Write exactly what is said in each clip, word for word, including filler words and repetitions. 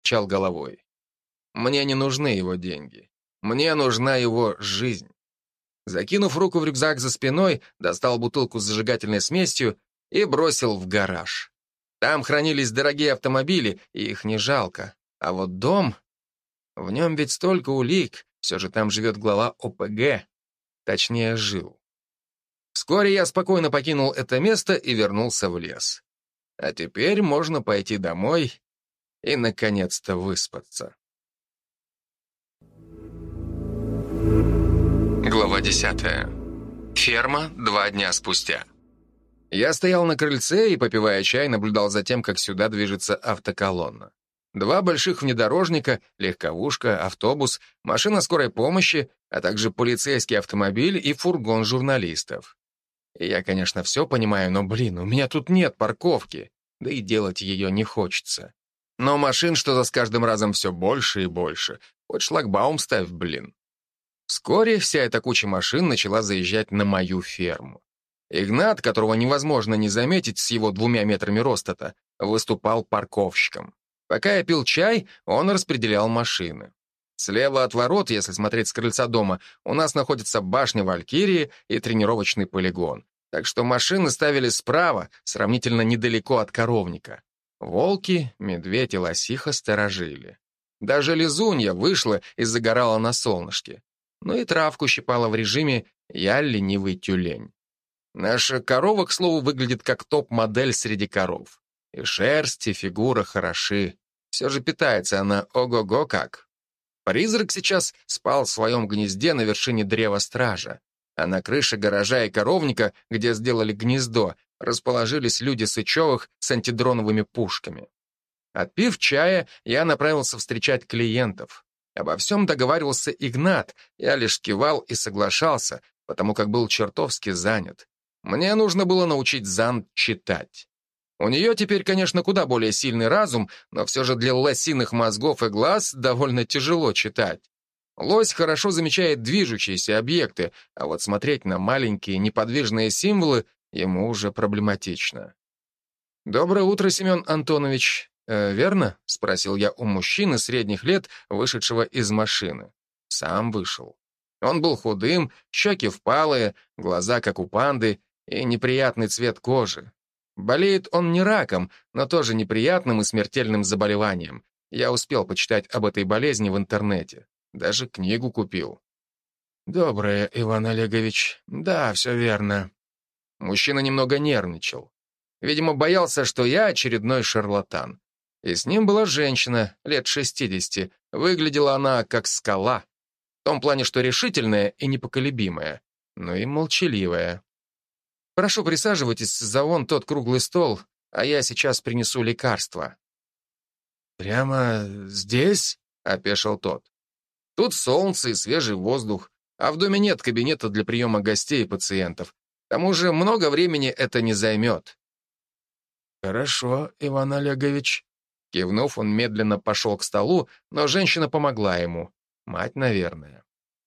покачал головой. Мне не нужны его деньги. Мне нужна его жизнь. Закинув руку в рюкзак за спиной, достал бутылку с зажигательной смесью и бросил в гараж. Там хранились дорогие автомобили, и их не жалко. А вот дом... В нем ведь столько улик, все же там живет глава О П Г. Точнее, жил. Вскоре я спокойно покинул это место и вернулся в лес. А теперь можно пойти домой и, наконец-то, выспаться. Глава десятая. Ферма два дня спустя. Я стоял на крыльце и, попивая чай, наблюдал за тем, как сюда движется автоколонна. Два больших внедорожника, легковушка, автобус, машина скорой помощи, а также полицейский автомобиль и фургон журналистов. И я, конечно, все понимаю, но, блин, у меня тут нет парковки, да и делать ее не хочется. Но машин что-то с каждым разом все больше и больше. Хоть шлагбаум ставь, блин. Вскоре вся эта куча машин начала заезжать на мою ферму. Игнат, которого невозможно не заметить с его двумя метрами роста-то, выступал парковщиком. Пока я пил чай, он распределял машины. Слева от ворот, если смотреть с крыльца дома, у нас находится башня Валькирии и тренировочный полигон. Так что машины ставили справа, сравнительно недалеко от коровника. Волки, медведь и лосиха сторожили. Даже лизунья вышла и загорала на солнышке. Ну и травку щипала в режиме «я ленивый тюлень». Наша корова, к слову, выглядит как топ-модель среди коров. И шерсть, и фигура хороши. Все же питается она ого-го как. Призрак сейчас спал в своем гнезде на вершине древа стража. А на крыше гаража и коровника, где сделали гнездо, расположились люди Сычевых с антидроновыми пушками. Отпив чая, я направился встречать клиентов. Обо всем договаривался Игнат, я лишь кивал и соглашался, потому как был чертовски занят. Мне нужно было научить Зан читать. У нее теперь, конечно, куда более сильный разум, но все же для лосиных мозгов и глаз довольно тяжело читать. Лось хорошо замечает движущиеся объекты, а вот смотреть на маленькие неподвижные символы ему уже проблематично. «Доброе утро, Семен Антонович. Э, верно?» — спросил я у мужчины средних лет, вышедшего из машины. Сам вышел. Он был худым, щеки впалые, глаза как у панды и неприятный цвет кожи. Болеет он не раком, но тоже неприятным и смертельным заболеванием. Я успел почитать об этой болезни в интернете. Даже книгу купил. «Доброе, Иван Олегович. Да, все верно». Мужчина немного нервничал. Видимо, боялся, что я очередной шарлатан. И с ним была женщина, лет шестидесяти. Выглядела она как скала. В том плане, что решительная и непоколебимая, но и молчаливая. «Прошу, присаживайтесь за вон тот круглый стол, а я сейчас принесу лекарства». «Прямо здесь?» — опешил тот. «Тут солнце и свежий воздух, а в доме нет кабинета для приема гостей и пациентов. К тому же много времени это не займет». «Хорошо, Иван Олегович». Кивнув, он медленно пошел к столу, но женщина помогла ему. Мать, наверное.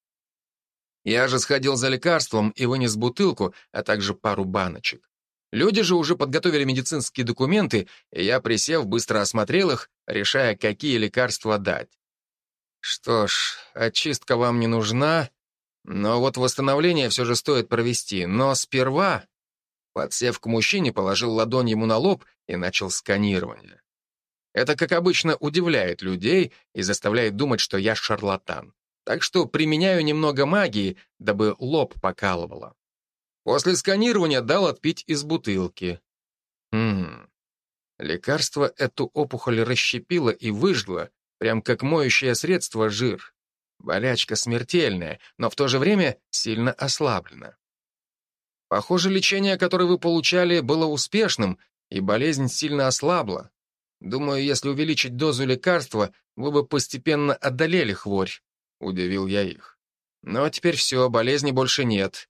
Я же сходил за лекарством и вынес бутылку, а также пару баночек. Люди же уже подготовили медицинские документы, и я, присев, быстро осмотрел их, решая, какие лекарства дать. Что ж, очистка вам не нужна, но вот восстановление все же стоит провести. Но сперва, подсев к мужчине, положил ладонь ему на лоб и начал сканирование. Это, как обычно, удивляет людей и заставляет думать, что я шарлатан. Так что применяю немного магии, дабы лоб покалывало. После сканирования дал отпить из бутылки. Хм. Лекарство эту опухоль расщепило и выжгло, прям как моющее средство жир. Болячка смертельная, но в то же время сильно ослаблена. Похоже, лечение, которое вы получали, было успешным, и болезнь сильно ослабла. Думаю, если увеличить дозу лекарства, вы бы постепенно одолели хворь. Удивил я их. Но теперь все, болезни больше нет.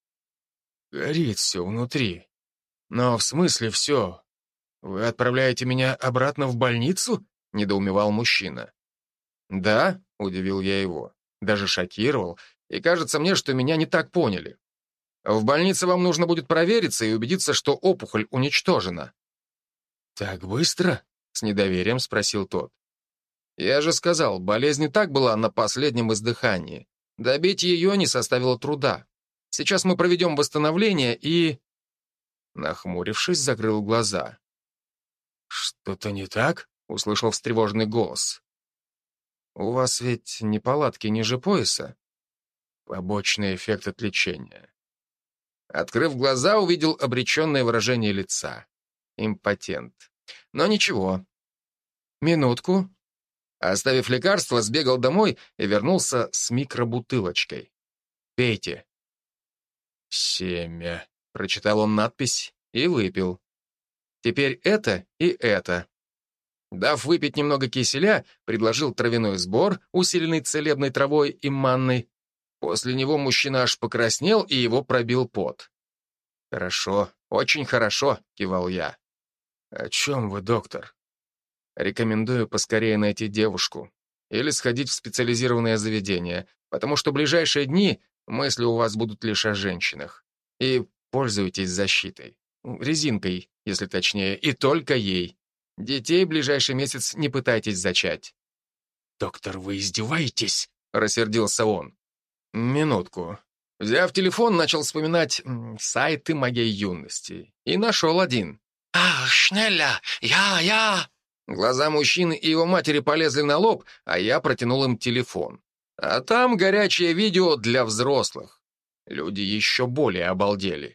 Горит все внутри. Но в смысле все? Вы отправляете меня обратно в больницу? Недоумевал мужчина. Да, удивил я его. Даже шокировал. И кажется мне, что меня не так поняли. В больнице вам нужно будет провериться и убедиться, что опухоль уничтожена. Так быстро? С недоверием спросил тот. Я же сказал, болезнь и так была на последнем издыхании. Добить ее не составило труда. Сейчас мы проведем восстановление и...» Нахмурившись, закрыл глаза. «Что-то не так?» — услышал встревоженный голос. «У вас ведь неполадки ниже пояса?» Побочный эффект от лечения. Открыв глаза, увидел обреченное выражение лица. Импотент. Но ничего. Минутку. Оставив лекарство, сбегал домой и вернулся с микробутылочкой. «Пейте». «Семя», — прочитал он надпись и выпил. «Теперь это и это». Дав выпить немного киселя, предложил травяной сбор, усиленный целебной травой и манной. После него мужчина аж покраснел, и его пробил пот. «Хорошо, очень хорошо», — кивал я. «О чем вы, доктор?» «Рекомендую поскорее найти девушку или сходить в специализированное заведение, потому что в ближайшие дни мысли у вас будут лишь о женщинах. И пользуйтесь защитой. Резинкой, если точнее, и только ей. Детей в ближайший месяц не пытайтесь зачать». «Доктор, вы издеваетесь?» — рассердился он. «Минутку». Взяв телефон, начал вспоминать м, сайты моей юности. И нашел один. «Ах, шнелля! Я, я!» Глаза мужчины и его матери полезли на лоб, а я протянул им телефон. А там горячее видео для взрослых. Люди еще более обалдели.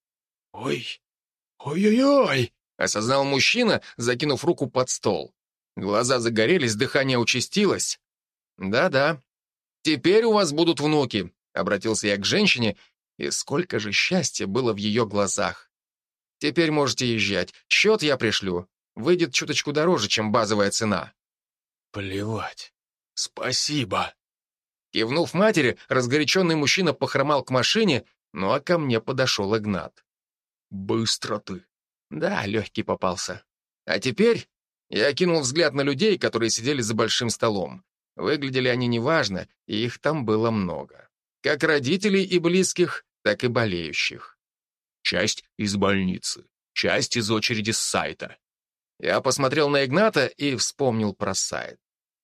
«Ой, ой-ой-ой!» — осознал мужчина, закинув руку под стол. Глаза загорелись, дыхание участилось. «Да-да, теперь у вас будут внуки», — обратился я к женщине, и сколько же счастья было в ее глазах. «Теперь можете езжать, счет я пришлю. Выйдет чуточку дороже, чем базовая цена». «Плевать. Спасибо». Кивнув матери, разгоряченный мужчина похромал к машине, ну а ко мне подошел Игнат. «Быстро ты». Да, легкий попался. А теперь я кинул взгляд на людей, которые сидели за большим столом. Выглядели они неважно, и их там было много. Как родителей и близких, так и болеющих. Часть из больницы, часть из очереди с сайта. Я посмотрел на Игната и вспомнил про сайт.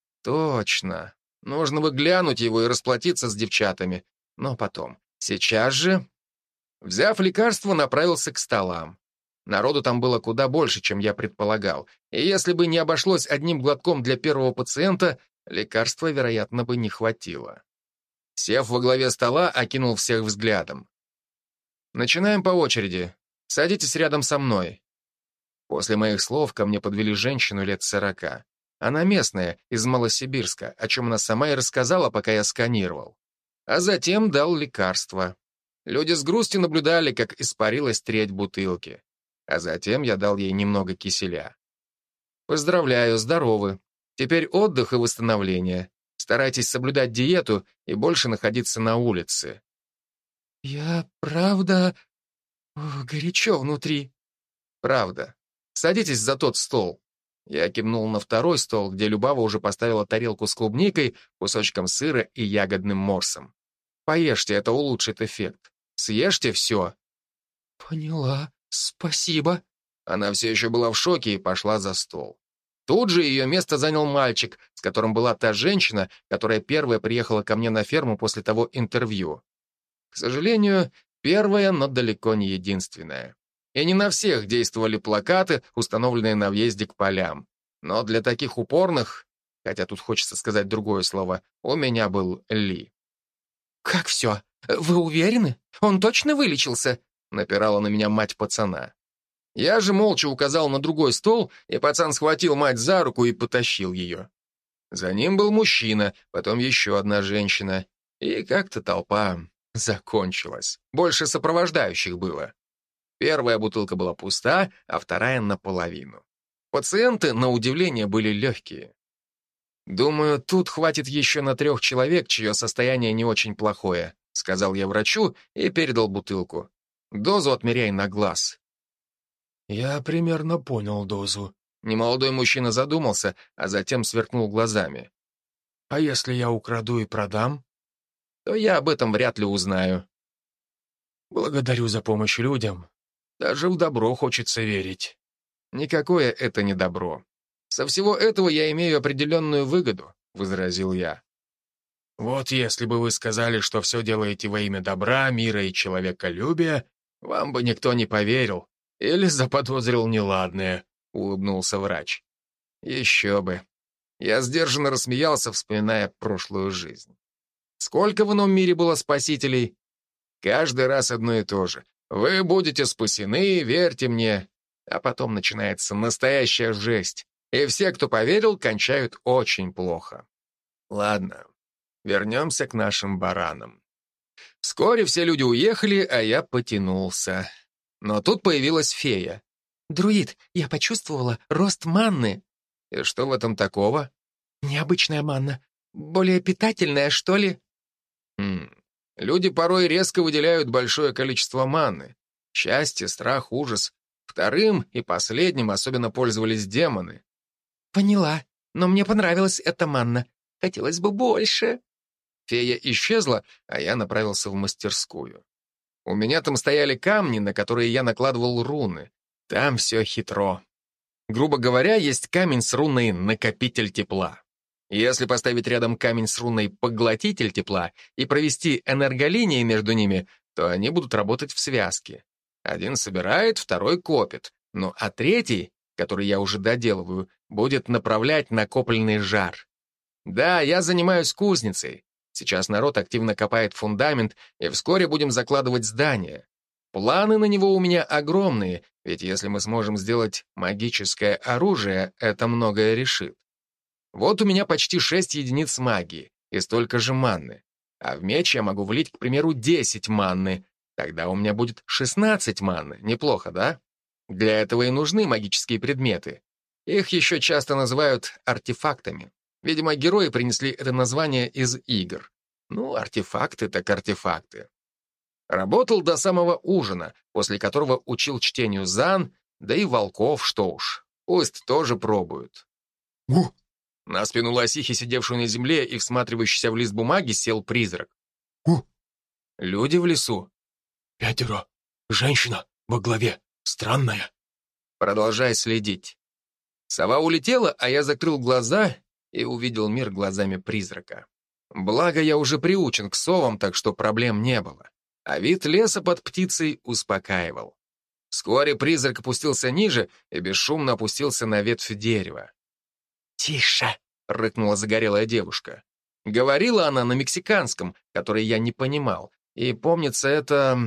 Точно. Нужно бы глянуть его и расплатиться с девчатами. Но потом. Сейчас же... Взяв лекарство, направился к столам. Народу там было куда больше, чем я предполагал. И если бы не обошлось одним глотком для первого пациента, лекарства, вероятно, бы не хватило. Сев во главе стола, окинул всех взглядом. Начинаем по очереди. Садитесь рядом со мной. После моих слов ко мне подвели женщину лет сорока. Она местная, из Малосибирска, о чем она сама и рассказала, пока я сканировал. А затем дал лекарство. Люди с грустью наблюдали, как испарилась треть бутылки. А затем я дал ей немного киселя. Поздравляю, здоровы. Теперь отдых и восстановление. Старайтесь соблюдать диету и больше находиться на улице. Я правда... О, горячо внутри. Правда. Садитесь за тот стол. Я кивнул на второй стол, где Любава уже поставила тарелку с клубникой, кусочком сыра и ягодным морсом. Поешьте, это улучшит эффект. Съешьте все. Поняла, спасибо. Она все еще была в шоке и пошла за стол. Тут же ее место занял мальчик, с которым была та женщина, которая первая приехала ко мне на ферму после того интервью. К сожалению, первая, но далеко не единственная. И не на всех действовали плакаты, установленные на въезде к полям. Но для таких упорных, хотя тут хочется сказать другое слово, у меня был Ли. «Как все? Вы уверены? Он точно вылечился?» Напирала на меня мать пацана. Я же молча указал на другой стол, и пацан схватил мать за руку и потащил ее. За ним был мужчина, потом еще одна женщина. И как-то толпа закончилась. Больше сопровождающих было. Первая бутылка была пуста, а вторая наполовину. Пациенты, на удивление, были легкие. «Думаю, тут хватит еще на трех человек, чье состояние не очень плохое», сказал я врачу и передал бутылку. «Дозу отмеряй на глаз». «Я примерно понял дозу». Немолодой мужчина задумался, а затем сверкнул глазами. «А если я украду и продам?» «То я об этом вряд ли узнаю». «Благодарю за помощь людям. Даже в добро хочется верить». Никакое это не добро. Со всего этого я имею определенную выгоду, возразил я. Вот если бы вы сказали, что все делаете во имя добра, мира и человеколюбия, вам бы никто не поверил или заподозрил неладное, улыбнулся врач. Еще бы. Я сдержанно рассмеялся, вспоминая прошлую жизнь. Сколько в ином мире было спасителей? Каждый раз одно и то же. Вы будете спасены, верьте мне. А потом начинается настоящая жесть. И все, кто поверил, кончают очень плохо. Ладно, вернемся к нашим баранам. Вскоре все люди уехали, а я потянулся. Но тут появилась фея. «Друид, я почувствовала рост манны». И что в этом такого? «Необычная манна. Более питательная, что ли?» Хм. Люди порой резко выделяют большое количество маны. Счастье, страх, ужас. Вторым и последним особенно пользовались демоны. «Поняла, но мне понравилась эта манна. Хотелось бы больше». Фея исчезла, а я направился в мастерскую. У меня там стояли камни, на которые я накладывал руны. Там все хитро. Грубо говоря, есть камень с руной «накопитель тепла». Если поставить рядом камень с руной «поглотитель тепла» и провести энерголинии между ними, то они будут работать в связке. Один собирает, второй копит. Ну а третий, который я уже доделываю, будет направлять накопленный жар. Да, я занимаюсь кузницей. Сейчас народ активно копает фундамент, и вскоре будем закладывать здание. Планы на него у меня огромные, ведь если мы сможем сделать магическое оружие, это многое решит. Вот у меня почти шесть единиц магии и столько же манны. А в меч я могу влить, к примеру, десять манны. Тогда у меня будет шестнадцать манны. Неплохо, да? Для этого и нужны магические предметы. Их еще часто называют артефактами. Видимо, герои принесли это название из игр. Ну, артефакты так артефакты. Работал до самого ужина, после которого учил чтению Зан, да и волков, что уж. Пусть тоже пробуют. Гу! На спину лосихи, сидевшую на земле и всматривающейся в лист бумаги, сел призрак. Гу! Люди в лесу. Пятеро. Женщина во главе. Странная. Продолжай следить. Сова улетела, а я закрыл глаза и увидел мир глазами призрака. Благо, я уже приучен к совам, так что проблем не было. А вид леса под птицей успокаивал. Вскоре призрак опустился ниже и бесшумно опустился на ветвь дерева. «Тише!» — рыкнула загорелая девушка. Говорила она на мексиканском, который я не понимал. И, помнится, это...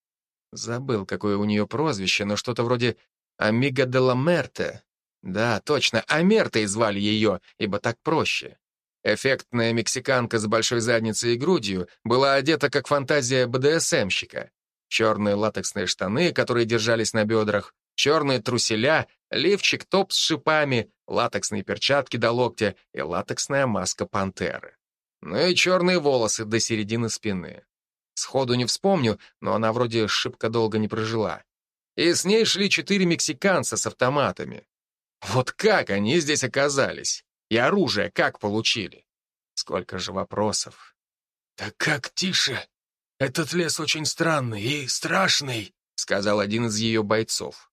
Забыл, какое у нее прозвище, но что-то вроде «Амиго де ла Мерте». Да, точно, Амертой звали ее, ибо так проще. Эффектная мексиканка с большой задницей и грудью была одета как фантазия бэ дэ эс эм-щика. Черные латексные штаны, которые держались на бедрах, черные труселя, лифчик, топ с шипами, латексные перчатки до локтя и латексная маска пантеры. Ну и черные волосы до середины спины. Сходу не вспомню, но она вроде шибко долго не прожила. И с ней шли четыре мексиканца с автоматами. Вот как они здесь оказались? И оружие как получили? Сколько же вопросов. «Так как тише? Этот лес очень странный и страшный», — сказал один из ее бойцов.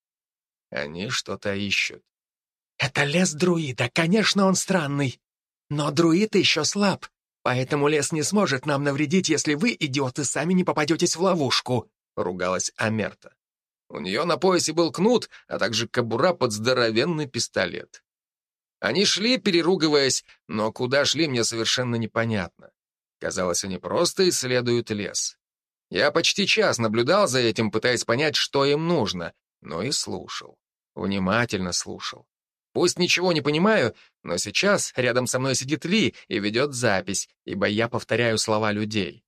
Они что-то ищут. «Это лес друида, конечно, он странный. Но друид еще слаб, поэтому лес не сможет нам навредить, если вы, идиоты, сами не попадетесь в ловушку», — ругалась Амерта. У нее на поясе был кнут, а также кобура под здоровенный пистолет. Они шли, переругиваясь, но куда шли, мне совершенно непонятно. Казалось, они просто исследуют лес. Я почти час наблюдал за этим, пытаясь понять, что им нужно, но и слушал. Внимательно слушал. Пусть ничего не понимаю, но сейчас рядом со мной сидит Ли и ведет запись, ибо я повторяю слова людей.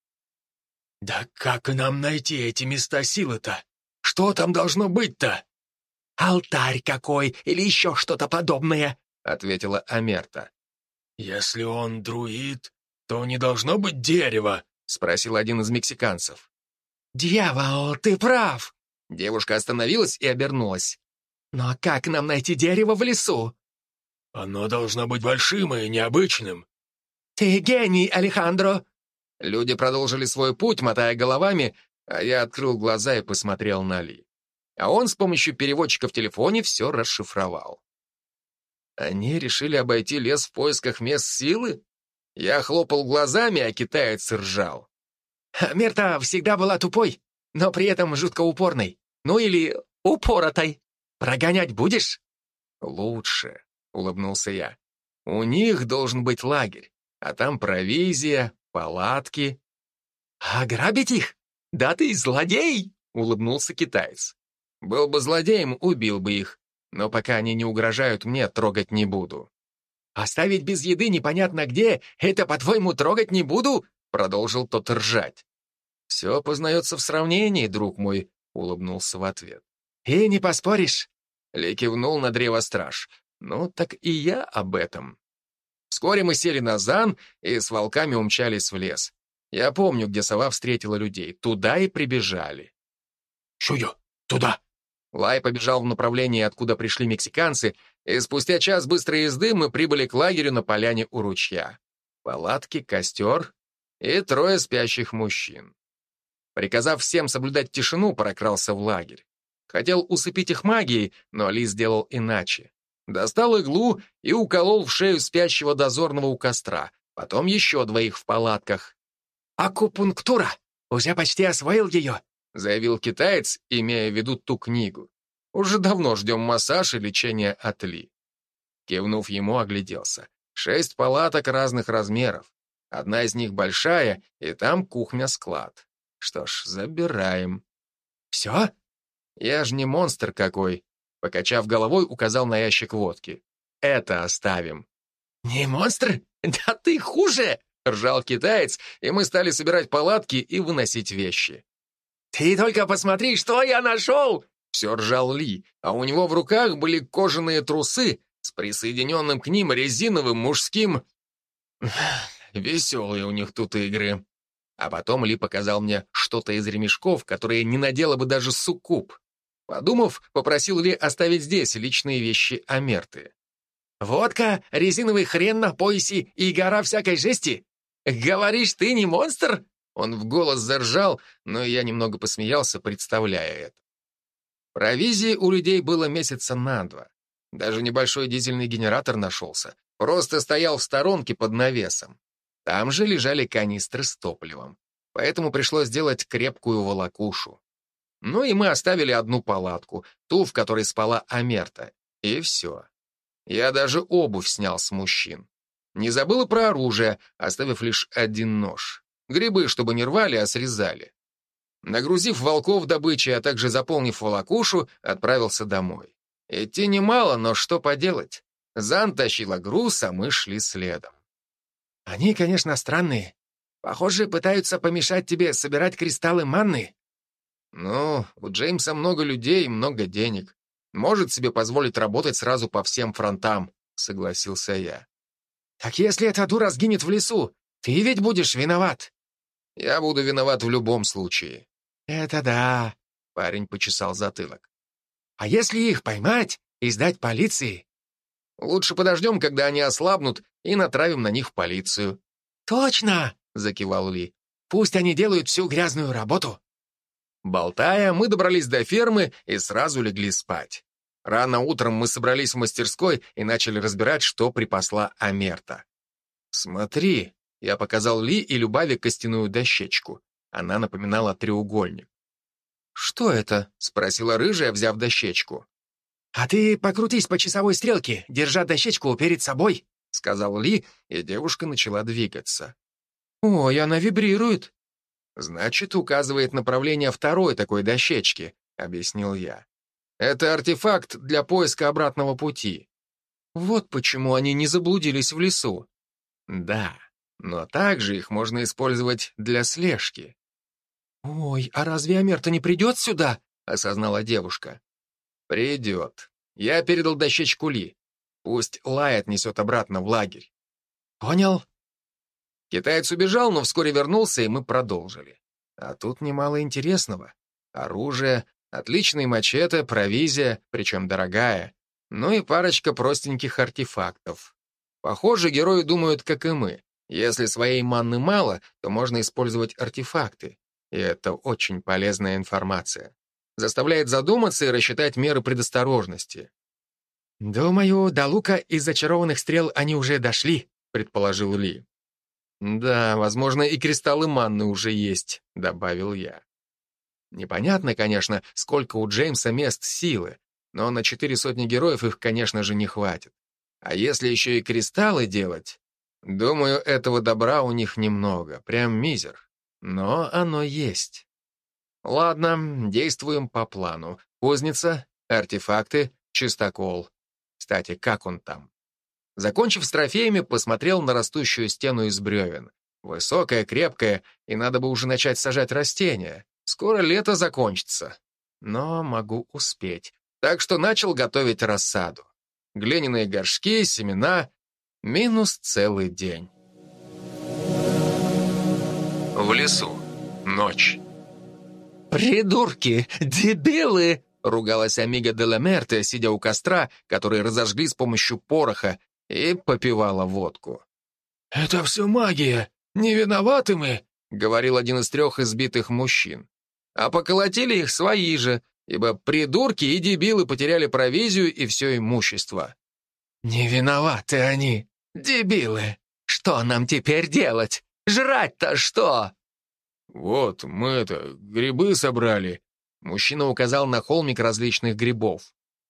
«Да как нам найти эти места силы-то? Что там должно быть-то?» «Алтарь какой или еще что-то подобное», — ответила Амерта. «Если он друид, то не должно быть дерева», — спросил один из мексиканцев. «Дьявол, ты прав!» Девушка остановилась и обернулась. «Но как нам найти дерево в лесу?» «Оно должно быть большим и необычным». «Ты гений, Алехандро!» Люди продолжили свой путь, мотая головами, а я открыл глаза и посмотрел на Ли. А он с помощью переводчика в телефоне все расшифровал. Они решили обойти лес в поисках мест силы? Я хлопал глазами, а китаец ржал. Мерта всегда была тупой, но при этом жутко упорной. Ну или упоротой. Прогонять будешь? Лучше, улыбнулся я. У них должен быть лагерь, а там провизия, палатки. Ограбить их? Да ты злодей! Улыбнулся китаец. Был бы злодеем, убил бы их. Но пока они не угрожают мне, трогать не буду. «Оставить без еды непонятно где, это, по-твоему, трогать не буду?» Продолжил тот ржать. «Все познается в сравнении, друг мой», — улыбнулся в ответ. «И не поспоришь». Ли кивнул на древостраж. «Ну, так и я об этом». Вскоре мы сели на зан и с волками умчались в лес. Я помню, где сова встретила людей. Туда и прибежали. «Чую, туда!» Лай побежал в направлении, откуда пришли мексиканцы, и спустя час быстрой езды мы прибыли к лагерю на поляне у ручья. Палатки, костер и трое спящих мужчин. Приказав всем соблюдать тишину, прокрался в лагерь. Хотел усыпить их магией, но Ли сделал иначе. Достал иглу и уколол в шею спящего дозорного у костра, потом еще двоих в палатках. «Акупунктура! Уже почти освоил ее!» заявил китаец, имея в виду ту книгу. Уже давно ждем массаж и лечение от Ли. Кивнув ему, огляделся. Шесть палаток разных размеров. Одна из них большая, и там кухня-склад. Что ж, забираем. «Все?» Я же не монстр какой. Покачав головой, указал на ящик водки. Это оставим. «Не монстр? Да ты хуже!» Ржал китаец, и мы стали собирать палатки и выносить вещи. «Ты только посмотри, что я нашел!» Все ржал Ли, а у него в руках были кожаные трусы с присоединенным к ним резиновым мужским... Веселые у них тут игры. А потом Ли показал мне что-то из ремешков, которые не надела бы даже суккуб. Подумав, попросил Ли оставить здесь личные вещи Амерты. «Водка, резиновый хрен на поясе и гора всякой жести? Говоришь, ты не монстр?» Он в голос заржал, но я немного посмеялся, представляя это. Провизии у людей было месяца на два. Даже небольшой дизельный генератор нашелся. Просто стоял в сторонке под навесом. Там же лежали канистры с топливом. Поэтому пришлось сделать крепкую волокушу. Ну и мы оставили одну палатку, ту, в которой спала Амерта. И все. Я даже обувь снял с мужчин. Не забыл и про оружие, оставив лишь один нож. Грибы, чтобы не рвали, а срезали. Нагрузив волков добычей, а также заполнив волокушу, отправился домой. Идти немало, но что поделать? Зан тащила груз, а мы шли следом. «Они, конечно, странные. Похоже, пытаются помешать тебе собирать кристаллы манны». «Ну, у Джеймса много людей и много денег. Может себе позволить работать сразу по всем фронтам», — согласился я. «Так если эта дура сгинет в лесу, ты ведь будешь виноват». «Я буду виноват в любом случае». «Это да», — парень почесал затылок. «А если их поймать и сдать полиции?» «Лучше подождем, когда они ослабнут, и натравим на них полицию». «Точно!» — закивал Ли. «Пусть они делают всю грязную работу». Болтая, мы добрались до фермы и сразу легли спать. Рано утром мы собрались в мастерской и начали разбирать, что припасла Амерта. «Смотри», — я показал Ли и Любави костяную дощечку. Она напоминала треугольник. «Что это?» — спросила рыжая, взяв дощечку. «А ты покрутись по часовой стрелке, держа дощечку перед собой», — сказал Ли, и девушка начала двигаться. «Ой, она вибрирует». «Значит, указывает направление второй такой дощечки», — объяснил я. «Это артефакт для поиска обратного пути». Вот почему они не заблудились в лесу. Да, но также их можно использовать для слежки. «Ой, а разве Амерта не придет сюда?» — осознала девушка. «Придет. Я передал дощечку Ли. Пусть Лай отнесет обратно в лагерь». «Понял». Китаец убежал, но вскоре вернулся, и мы продолжили. А тут немало интересного. Оружие, отличные мачете, провизия, причем дорогая, ну и парочка простеньких артефактов. Похоже, герои думают, как и мы. Если своей манны мало, то можно использовать артефакты. И это очень полезная информация. Заставляет задуматься и рассчитать меры предосторожности. «Думаю, до лука из зачарованных стрел они уже дошли», — предположил Ли. «Да, возможно, и кристаллы манны уже есть», — добавил я. Непонятно, конечно, сколько у Джеймса мест силы, но на четыре сотни героев их, конечно же, не хватит. А если еще и кристаллы делать, думаю, этого добра у них немного, прям мизер. Но оно есть. Ладно, действуем по плану. Кузница, артефакты, чистокол. Кстати, как он там? Закончив с трофеями, посмотрел на растущую стену из бревен. Высокая, крепкая, и надо бы уже начать сажать растения. Скоро лето закончится. Но могу успеть. Так что начал готовить рассаду. Глиняные горшки, семена. Минус целый день. В лесу. Ночь. «Придурки! Дебилы!» — ругалась Амиго де ла Мерте, сидя у костра, который разожгли с помощью пороха, и попивала водку. «Это все магия! Не виноваты мы!» — говорил один из трех избитых мужчин. А поколотили их свои же, ибо придурки и дебилы потеряли провизию и все имущество. «Не виноваты они, дебилы! Что нам теперь делать? Жрать-то что?» «Вот, мы это, грибы собрали». Мужчина указал на холмик различных грибов.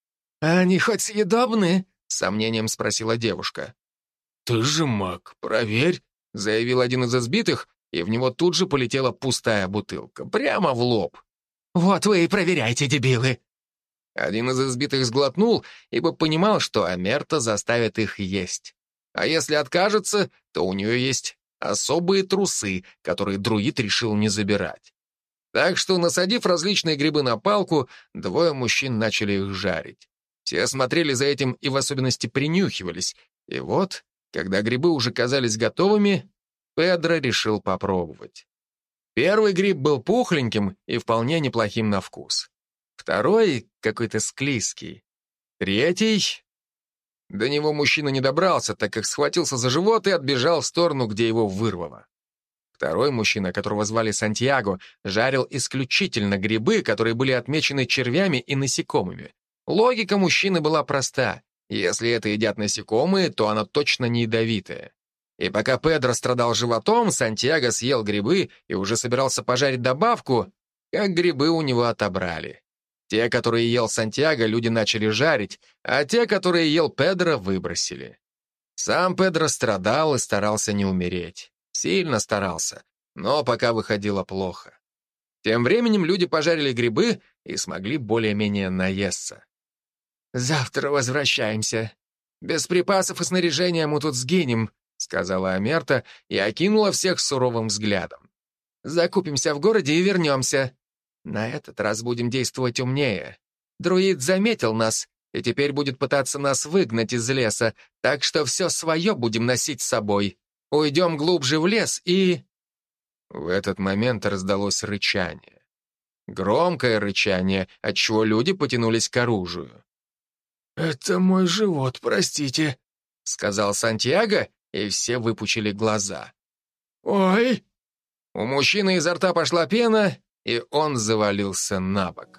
«А они хоть съедобны?» — с сомнением спросила девушка. «Ты же маг, проверь», — заявил один из избитых, и в него тут же полетела пустая бутылка, прямо в лоб. «Вот вы и проверяйте, дебилы!» Один из избитых сглотнул, ибо понимал, что Амерта заставит их есть. А если откажется, то у нее есть особые трусы, которые друид решил не забирать. Так что, насадив различные грибы на палку, двое мужчин начали их жарить. Все смотрели за этим и в особенности принюхивались. И вот, когда грибы уже казались готовыми, Педро решил попробовать. Первый гриб был пухленьким и вполне неплохим на вкус. Второй — какой-то склизкий. Третий... До него мужчина не добрался, так как схватился за живот и отбежал в сторону, где его вырвало. Второй мужчина, которого звали Сантьяго, жарил исключительно грибы, которые были отмечены червями и насекомыми. Логика мужчины была проста. Если это едят насекомые, то она точно не ядовитая. И пока Педро страдал животом, Сантьяго съел грибы и уже собирался пожарить добавку, как грибы у него отобрали. Те, которые ел Сантьяго, люди начали жарить, а те, которые ел Педро, выбросили. Сам Педро страдал и старался не умереть. Сильно старался, но пока выходило плохо. Тем временем люди пожарили грибы и смогли более-менее наесться. «Завтра возвращаемся. Без припасов и снаряжения мы тут сгинем», — сказала Амерта и окинула всех суровым взглядом. «Закупимся в городе и вернемся. На этот раз будем действовать умнее. Друид заметил нас и теперь будет пытаться нас выгнать из леса, так что все свое будем носить с собой. Уйдем глубже в лес и...» В этот момент раздалось рычание. Громкое рычание, отчего люди потянулись к оружию. «Это мой живот, простите», — сказал Сантьяго, и все выпучили глаза. «Ой!» У мужчины изо рта пошла пена, и он завалился на бок.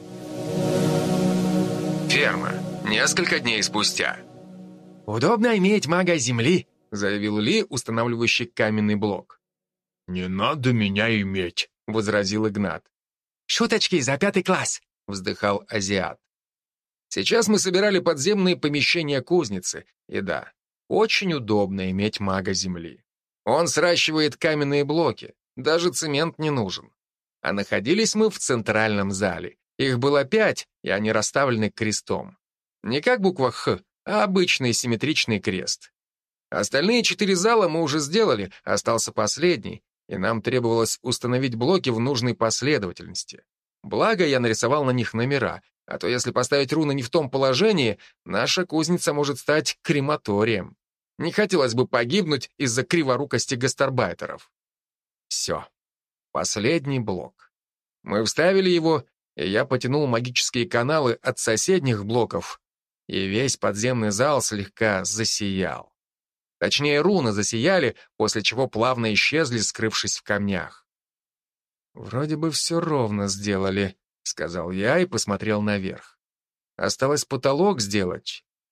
Ферма. Несколько дней спустя. «Удобно иметь мага земли», — заявил Ли, устанавливающий каменный блок. «Не надо меня иметь», — возразил Игнат. «Шуточки за пятый класс», — вздыхал азиат. Сейчас мы собирали подземные помещения кузницы, и да, очень удобно иметь мага земли. Он сращивает каменные блоки, даже цемент не нужен. А находились мы в центральном зале. Их было пять, и они расставлены крестом. Не как буква «Х», а обычный симметричный крест. Остальные четыре зала мы уже сделали, остался последний, и нам требовалось установить блоки в нужной последовательности. Благо, я нарисовал на них номера, а то если поставить руны не в том положении, наша кузница может стать крематорием. Не хотелось бы погибнуть из-за криворукости гастарбайтеров. Все. Последний блок. Мы вставили его, и я потянул магические каналы от соседних блоков, и весь подземный зал слегка засиял. Точнее, руны засияли, после чего плавно исчезли, скрывшись в камнях. «Вроде бы все ровно сделали», — сказал я и посмотрел наверх. «Осталось потолок сделать,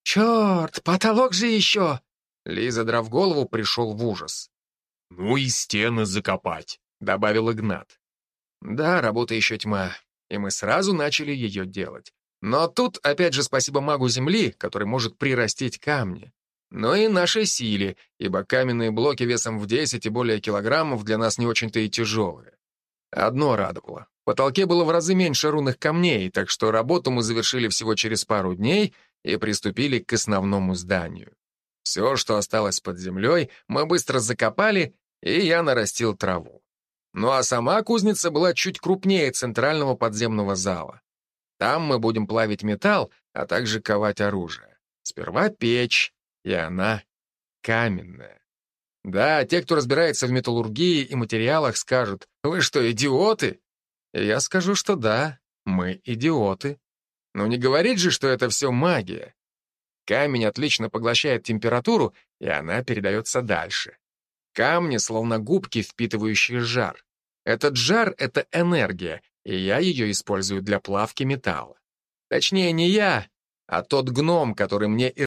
«Черт, потолок же еще!» Ли, задрав голову, пришел в ужас. «Ну и стены закопать», — добавил Игнат. Да, работа еще тьма, и мы сразу начали ее делать. Но тут, опять же, спасибо магу Земли, который может прирастить камни. Но и нашей силе, ибо каменные блоки весом в десять и более килограммов для нас не очень-то и тяжелые. Одно радовало. В потолке было в разы меньше рунных камней, так что работу мы завершили всего через пару дней и приступили к основному зданию. Все, что осталось под землей, мы быстро закопали, и я нарастил траву. Ну а сама кузница была чуть крупнее центрального подземного зала. Там мы будем плавить металл, а также ковать оружие. Сперва печь, и она каменная. Да, те, кто разбирается в металлургии и материалах, скажут: «Вы что, идиоты?» И я скажу, что да, мы идиоты. Но не говорить же, что это все магия. Камень отлично поглощает температуру, и она передается дальше. Камни словно губки, впитывающие жар. Этот жар — это энергия, и я ее использую для плавки металла. Точнее, не я, а тот гном, который мне и